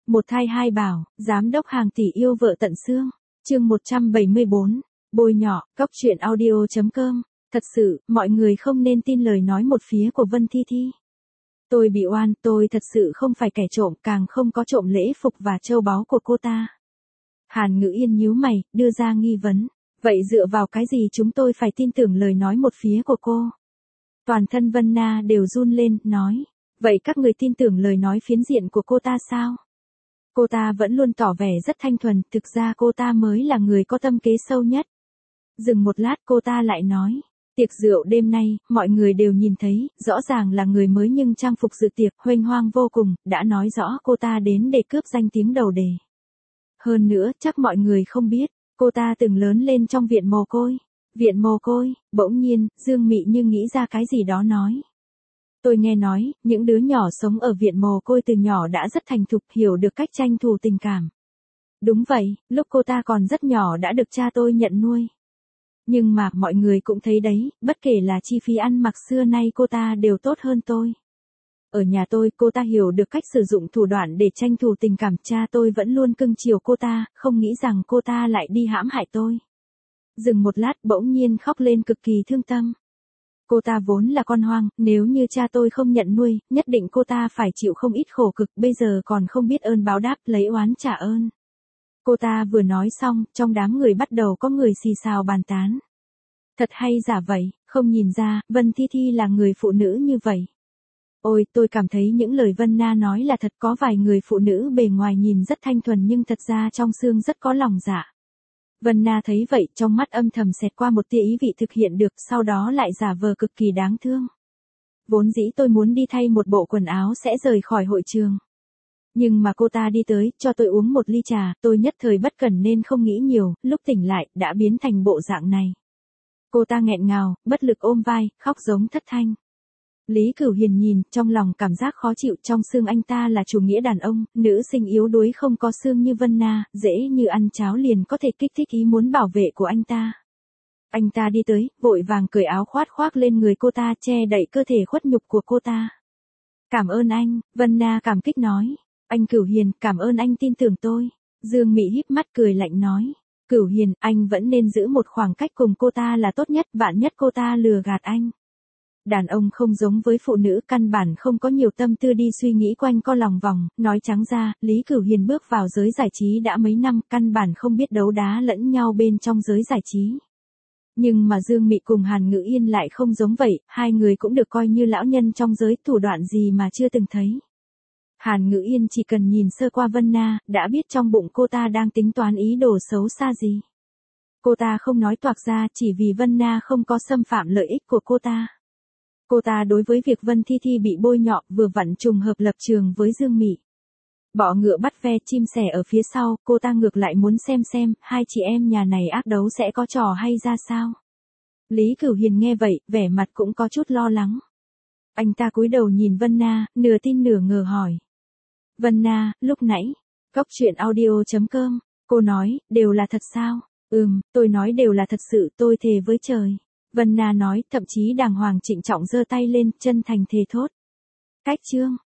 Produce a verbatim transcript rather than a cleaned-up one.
Một thai hai bảo, giám đốc hàng tỷ yêu vợ tận xương. Chương một trăm bảy mươi bốn. Bôi nhọ, cóc truyện audio chấm com. Thật sự, mọi người không nên tin lời nói một phía của Vân Thi Thi. Tôi bị oan, tôi thật sự không phải kẻ trộm, càng không có trộm lễ phục và châu báu của cô ta. Hàn Ngữ Yên nhíu mày, đưa ra nghi vấn. Vậy dựa vào cái gì chúng tôi phải tin tưởng lời nói một phía của cô? Toàn thân Vân Na đều run lên, nói. Vậy các người tin tưởng lời nói phiến diện của cô ta sao? Cô ta vẫn luôn tỏ vẻ rất thanh thuần, thực ra cô ta mới là người có tâm kế sâu nhất. Dừng một lát cô ta lại nói. Tiệc rượu đêm nay, mọi người đều nhìn thấy, rõ ràng là người mới nhưng trang phục dự tiệc huênh hoang vô cùng, đã nói rõ cô ta đến để cướp danh tiếng đầu đề. Hơn nữa, chắc mọi người không biết, cô ta từng lớn lên trong viện mồ côi. Viện mồ côi, bỗng nhiên, Dương Mị như nghĩ ra cái gì đó nói. Tôi nghe nói, những đứa nhỏ sống ở viện mồ côi từ nhỏ đã rất thành thục, hiểu được cách tranh thủ tình cảm. Đúng vậy, lúc cô ta còn rất nhỏ đã được cha tôi nhận nuôi. Nhưng mà, mọi người cũng thấy đấy, bất kể là chi phí ăn mặc xưa nay cô ta đều tốt hơn tôi. Ở nhà tôi, cô ta hiểu được cách sử dụng thủ đoạn để tranh thủ tình cảm, cha tôi vẫn luôn cưng chiều cô ta, không nghĩ rằng cô ta lại đi hãm hại tôi. Dừng một lát bỗng nhiên khóc lên cực kỳ thương tâm. Cô ta vốn là con hoang, nếu như cha tôi không nhận nuôi, nhất định cô ta phải chịu không ít khổ cực, bây giờ còn không biết ơn báo đáp, lấy oán trả ơn. Cô ta vừa nói xong, trong đám người bắt đầu có người xì xào bàn tán. Thật hay giả vậy, không nhìn ra, Vân Thi Thi là người phụ nữ như vậy. Ôi, tôi cảm thấy những lời Vân Na nói là thật, có vài người phụ nữ bề ngoài nhìn rất thanh thuần nhưng thật ra trong xương rất có lòng dạ. Vân Na thấy vậy, trong mắt âm thầm xẹt qua một tia ý vị thực hiện được, sau đó lại giả vờ cực kỳ đáng thương. Vốn dĩ tôi muốn đi thay một bộ quần áo sẽ rời khỏi hội trường. Nhưng mà cô ta đi tới, cho tôi uống một ly trà, tôi nhất thời bất cẩn nên không nghĩ nhiều, lúc tỉnh lại, đã biến thành bộ dạng này. Cô ta nghẹn ngào, bất lực ôm vai, khóc giống thất thanh. Lý Cửu Hiền nhìn, trong lòng cảm giác khó chịu, trong xương anh ta là chủ nghĩa đàn ông, nữ sinh yếu đuối không có xương như Vân Na, dễ như ăn cháo liền có thể kích thích ý muốn bảo vệ của anh ta. Anh ta đi tới, vội vàng cởi áo khoát khoác lên người cô ta, che đậy cơ thể khuất nhục của cô ta. Cảm ơn anh, Vân Na cảm kích nói. Anh Cửu Hiền, cảm ơn anh tin tưởng tôi. Dương Mị híp mắt cười lạnh nói. Cửu Hiền, anh vẫn nên giữ một khoảng cách cùng cô ta là tốt nhất, vạn nhất cô ta lừa gạt anh. Đàn ông không giống với phụ nữ, căn bản không có nhiều tâm tư đi suy nghĩ quanh co lòng vòng, nói trắng ra, Lý Cửu Hiền bước vào giới giải trí đã mấy năm, căn bản không biết đấu đá lẫn nhau bên trong giới giải trí. Nhưng mà Dương Mị cùng Hàn Ngữ Yên lại không giống vậy, hai người cũng được coi như lão nhân trong giới, thủ đoạn gì mà chưa từng thấy. Hàn Ngữ Yên chỉ cần nhìn sơ qua Vân Na, đã biết trong bụng cô ta đang tính toán ý đồ xấu xa gì. Cô ta không nói toạc ra, chỉ vì Vân Na không có xâm phạm lợi ích của cô ta. Cô ta đối với việc Vân Thi Thi bị bôi nhọ vừa vặn trùng hợp lập trường với Dương Mị. Bọ ngựa bắt ve chim sẻ ở phía sau, cô ta ngược lại muốn xem xem, hai chị em nhà này ác đấu sẽ có trò hay ra sao. Lý Cửu Hiền nghe vậy, vẻ mặt cũng có chút lo lắng. Anh ta cúi đầu nhìn Vân Na, nửa tin nửa ngờ hỏi. Vân Na, lúc nãy, cóc truyện audio chấm com, cô nói, đều là thật sao? Ừm, tôi nói đều là thật sự, tôi thề với trời. Vân Na nói, thậm chí đàng hoàng trịnh trọng giơ tay lên, chân thành thề thốt. Cách chương.